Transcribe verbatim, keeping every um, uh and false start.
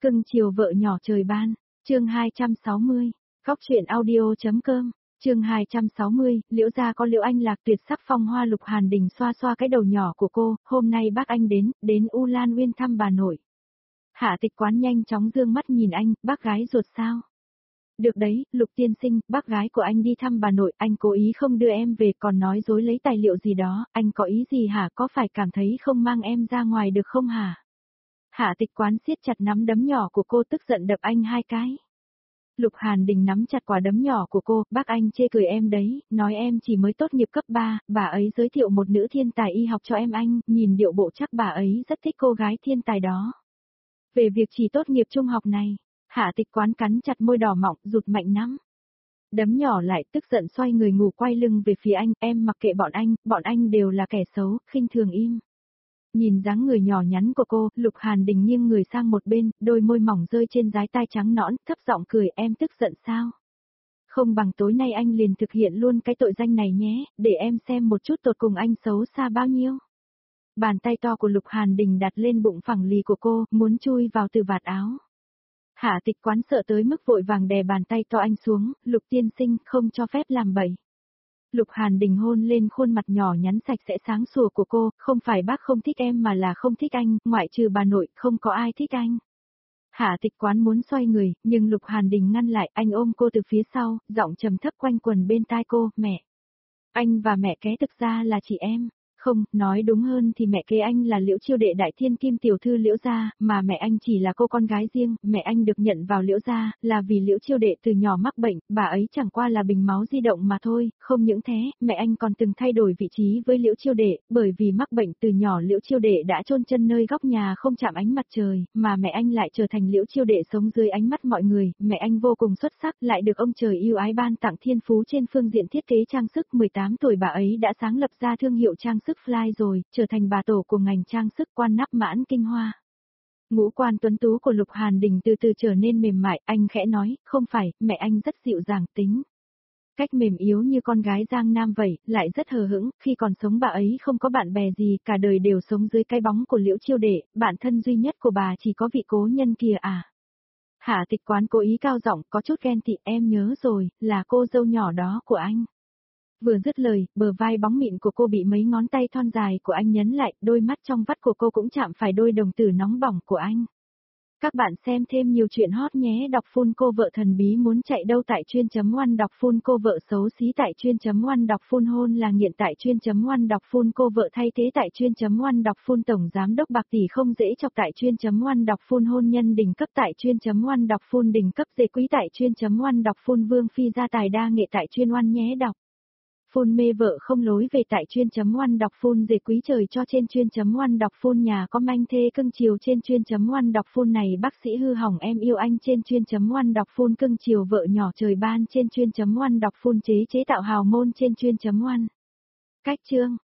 Cưng chiều vợ nhỏ trời ban, chương hai trăm sáu mươi, Góc truyện audio.com, chương hai trăm sáu mươi, Liễu gia có Liễu Anh Lạc tuyệt sắc phong hoa. Lục Hàn Đình xoa xoa cái đầu nhỏ của cô, hôm nay bác anh đến, đến U Lan Uyên thăm bà nội. Hạ Tịch Quán nhanh chóng dương mắt nhìn anh, bác gái ruột sao? Được đấy, Lục tiên sinh, bác gái của anh đi thăm bà nội, anh cố ý không đưa em về còn nói dối lấy tài liệu gì đó, anh có ý gì hả, có phải cảm thấy không mang em ra ngoài được không hả? Hạ Tịch Quán siết chặt nắm đấm nhỏ của cô tức giận đập anh hai cái. Lục Hàn Đình nắm chặt quả đấm nhỏ của cô, bác anh chê cười em đấy, nói em chỉ mới tốt nghiệp cấp ba, bà ấy giới thiệu một nữ thiên tài y học cho em anh, nhìn điệu bộ chắc bà ấy rất thích cô gái thiên tài đó. Về việc chỉ tốt nghiệp trung học này, Hạ Tịch Quán cắn chặt môi đỏ mọng, rụt mạnh nắm đấm nhỏ lại, tức giận xoay người ngủ quay lưng về phía anh, em mặc kệ bọn anh, bọn anh đều là kẻ xấu, khinh thường im. Nhìn dáng người nhỏ nhắn của cô, Lục Hàn Đình nghiêng người sang một bên, đôi môi mỏng rơi trên dái tai trắng nõn, thấp giọng cười, em tức giận sao? Không bằng tối nay anh liền thực hiện luôn cái tội danh này nhé, để em xem một chút tột cùng anh xấu xa bao nhiêu. Bàn tay to của Lục Hàn Đình đặt lên bụng phẳng lì của cô, muốn chui vào từ vạt áo. Hạ Tịch Quán sợ tới mức vội vàng đè bàn tay to anh xuống, Lục tiên sinh không cho phép làm bậy. Lục Hàn Đình hôn lên khuôn mặt nhỏ nhắn sạch sẽ sáng sủa của cô, không phải bác không thích em mà là không thích anh, ngoại trừ bà nội, không có ai thích anh. Hạ Tịch Quán muốn xoay người, nhưng Lục Hàn Đình ngăn lại, anh ôm cô từ phía sau, giọng trầm thấp quanh quần bên tai cô, mẹ. Anh và mẹ kế thực ra là chị em. Không, nói đúng hơn thì mẹ kế anh là Liễu Chiêu Đệ đại thiên kim tiểu thư Liễu gia, mà mẹ anh chỉ là cô con gái riêng, mẹ anh được nhận vào Liễu gia, là vì Liễu Chiêu Đệ từ nhỏ mắc bệnh, bà ấy chẳng qua là bình máu di động mà thôi, không những thế, mẹ anh còn từng thay đổi vị trí với Liễu Chiêu Đệ, bởi vì mắc bệnh từ nhỏ Liễu Chiêu Đệ đã chôn chân nơi góc nhà không chạm ánh mặt trời, mà mẹ anh lại trở thành Liễu Chiêu Đệ sống dưới ánh mắt mọi người, mẹ anh vô cùng xuất sắc, lại được ông trời yêu ái ban tặng thiên phú trên phương diện thiết kế trang sức, mười tám tuổi bà ấy đã sáng lập ra thương hiệu trang sức Fly rồi, trở thành bà tổ của ngành trang sức quan nắp mãn kinh hoa. Ngũ quan tuấn tú của Lục Hàn Đình từ từ trở nên mềm mại, anh khẽ nói, không phải, mẹ anh rất dịu dàng tính. Cách mềm yếu như con gái Giang Nam vậy, lại rất hờ hững, khi còn sống bà ấy không có bạn bè gì, cả đời đều sống dưới cái bóng của Liễu Chiêu Đệ, bạn thân duy nhất của bà chỉ có vị cố nhân kìa à. Hạ Tịch Quán cố ý cao giọng, có chút ghen tị, em nhớ rồi, là cô dâu nhỏ đó của anh. Vừa dứt lời, bờ vai bóng mịn của cô bị mấy ngón tay thon dài của anh nhấn lại, đôi mắt trong vắt của cô cũng chạm phải đôi đồng tử nóng bỏng của anh. Các bạn xem thêm nhiều chuyện hot nhé, đọc full cô vợ thần bí muốn chạy đâu tại chuyên chấm one, đọc full cô vợ xấu xí tại chuyên chấm one, đọc full hôn là nghiện tại chuyên chấm one, đọc full cô vợ thay thế tại chuyên chấm one, đọc full tổng giám đốc bạc tỷ không dễ chọc tại chuyên chấm one, đọc full hôn nhân đỉnh cấp tại chuyên chấm one, đọc full đỉnh cấp dê quý tại chuyên chấm one, đọc full vương phi gia tài đa nghệ tại chuyên one nhé, đọc full mê vợ không lối về tại chuyên chấm one, đọc full dề quý trời cho trên chuyên chấm one, đọc full nhà có manh thê cưng chiều trên chuyên chấm one, đọc full này bác sĩ hư hỏng em yêu anh trên chuyên chấm one, đọc full cưng chiều vợ nhỏ trời ban trên chuyên chấm one, đọc full chế chế tạo hào môn trên chuyên chấm one. Cách chương